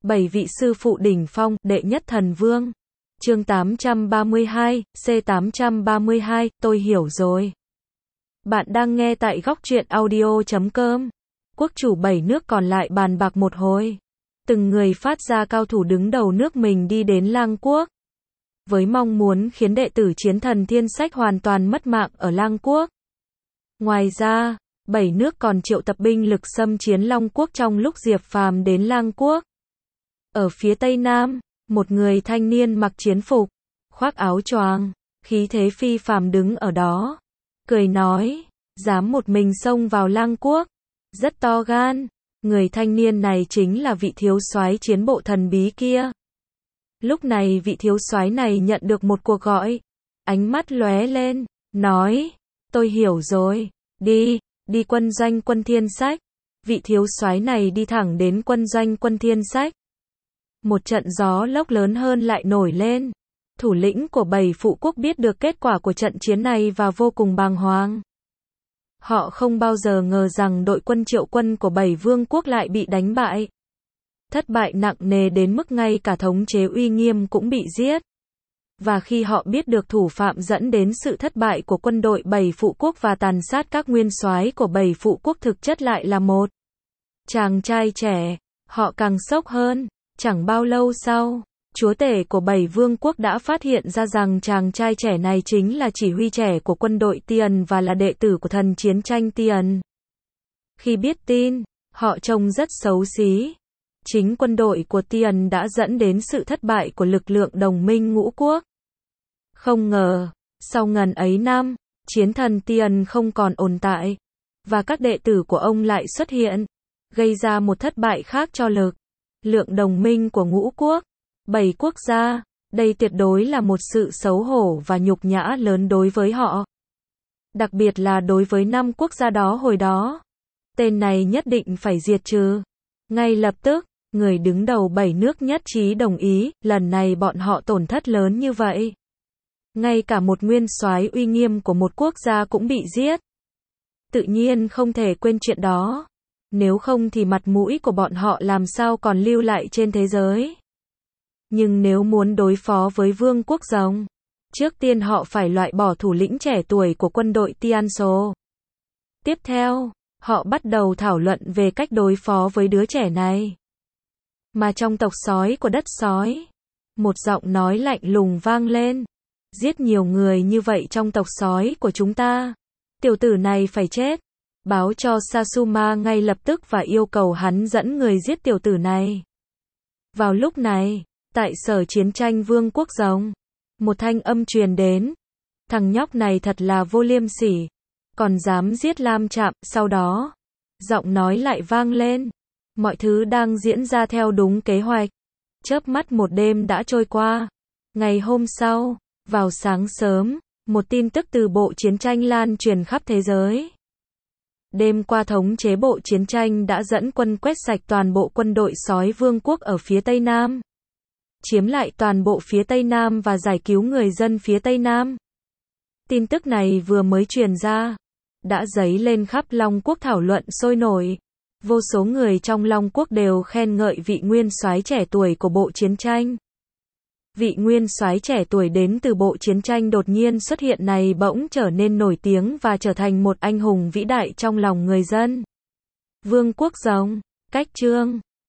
7 vị sư phụ đỉnh phong, đệ nhất thần vương. Chương 832, C832, tôi hiểu rồi. Bạn đang nghe tại góc truyện audio.com. Quốc chủ 7 nước còn lại bàn bạc một hồi. Từng người phát ra cao thủ đứng đầu nước mình đi đến Lang Quốc. Với mong muốn khiến đệ tử chiến thần Thiên Sách hoàn toàn mất mạng ở Lang Quốc. Ngoài ra, 7 nước còn triệu tập binh lực xâm chiến Long Quốc trong lúc Diệp Phàm đến Lang Quốc. Ở phía tây nam, một người thanh niên mặc chiến phục, khoác áo choàng, khí thế phi phàm đứng ở đó, cười nói, dám một mình xông vào Lang Quốc, rất to gan. Người thanh niên này chính là vị thiếu soái chiến bộ thần bí kia. Lúc này vị thiếu soái này nhận được một cuộc gọi, ánh mắt lóe lên, nói, tôi hiểu rồi, đi quân doanh quân Thiên Sách. Vị thiếu soái này đi thẳng đến quân doanh quân Thiên Sách. Một trận gió lốc lớn hơn lại nổi lên. Thủ lĩnh của 7 phụ quốc biết được kết quả của trận chiến này và vô cùng bàng hoàng. Họ không bao giờ ngờ rằng đội quân triệu quân của 7 vương quốc lại bị đánh bại. Thất bại nặng nề đến mức ngay cả thống chế uy nghiêm cũng bị giết. Và khi họ biết được thủ phạm dẫn đến sự thất bại của quân đội 7 phụ quốc và tàn sát các nguyên soái của 7 phụ quốc thực chất lại là một chàng trai trẻ, họ càng sốc hơn. Chẳng bao lâu sau, chúa tể của 7 vương quốc đã phát hiện ra rằng chàng trai trẻ này chính là chỉ huy trẻ của quân đội Tiền và là đệ tử của thần chiến tranh Tiền. Khi biết tin, họ trông rất xấu xí. Chính quân đội của Tiền đã dẫn đến sự thất bại của lực lượng đồng minh ngũ quốc. Không ngờ, sau ngần ấy năm, chiến thần Tiền không còn tồn tại, và các đệ tử của ông lại xuất hiện, gây ra một thất bại khác cho lực lượng đồng minh của ngũ quốc, 7 quốc gia. Đây tuyệt đối là một sự xấu hổ và nhục nhã lớn đối với họ. Đặc biệt là đối với 5 quốc gia đó hồi đó. Tên này nhất định phải diệt trừ. Ngay lập tức, người đứng đầu 7 nước nhất trí đồng ý, lần này bọn họ tổn thất lớn như vậy. Ngay cả một nguyên soái uy nghiêm của một quốc gia cũng bị giết. Tự nhiên không thể quên chuyện đó. Nếu không thì mặt mũi của bọn họ làm sao còn lưu lại trên thế giới. Nhưng nếu muốn đối phó với vương quốc rồng, trước tiên họ phải loại bỏ thủ lĩnh trẻ tuổi của quân đội Tian Sô. Tiếp theo, họ bắt đầu thảo luận về cách đối phó với đứa trẻ này. Mà trong tộc sói của đất sói, một giọng nói lạnh lùng vang lên. Giết nhiều người như vậy trong tộc sói của chúng ta. Tiểu tử này phải chết. Báo cho Sasuma ngay lập tức và yêu cầu hắn dẫn người giết tiểu tử này. Vào lúc này, tại sở chiến tranh vương quốc rồng, một thanh âm truyền đến. Thằng nhóc này thật là vô liêm sỉ, còn dám giết Lam Trạm. Sau đó, giọng nói lại vang lên. Mọi thứ đang diễn ra theo đúng kế hoạch. Chớp mắt một đêm đã trôi qua. Ngày hôm sau, vào sáng sớm, một tin tức từ bộ chiến tranh lan truyền khắp thế giới. Đêm qua thống chế bộ chiến tranh đã dẫn quân quét sạch toàn bộ quân đội sói vương quốc ở phía Tây Nam. Chiếm lại toàn bộ phía Tây Nam và giải cứu người dân phía Tây Nam. Tin tức này vừa mới truyền ra, đã dấy lên khắp Long Quốc thảo luận sôi nổi. Vô số người trong Long Quốc đều khen ngợi vị nguyên soái trẻ tuổi của bộ chiến tranh. Vị nguyên soái trẻ tuổi đến từ bộ chiến tranh đột nhiên xuất hiện này bỗng trở nên nổi tiếng và trở thành một anh hùng vĩ đại trong lòng người dân. Vương quốc rồng, cách chương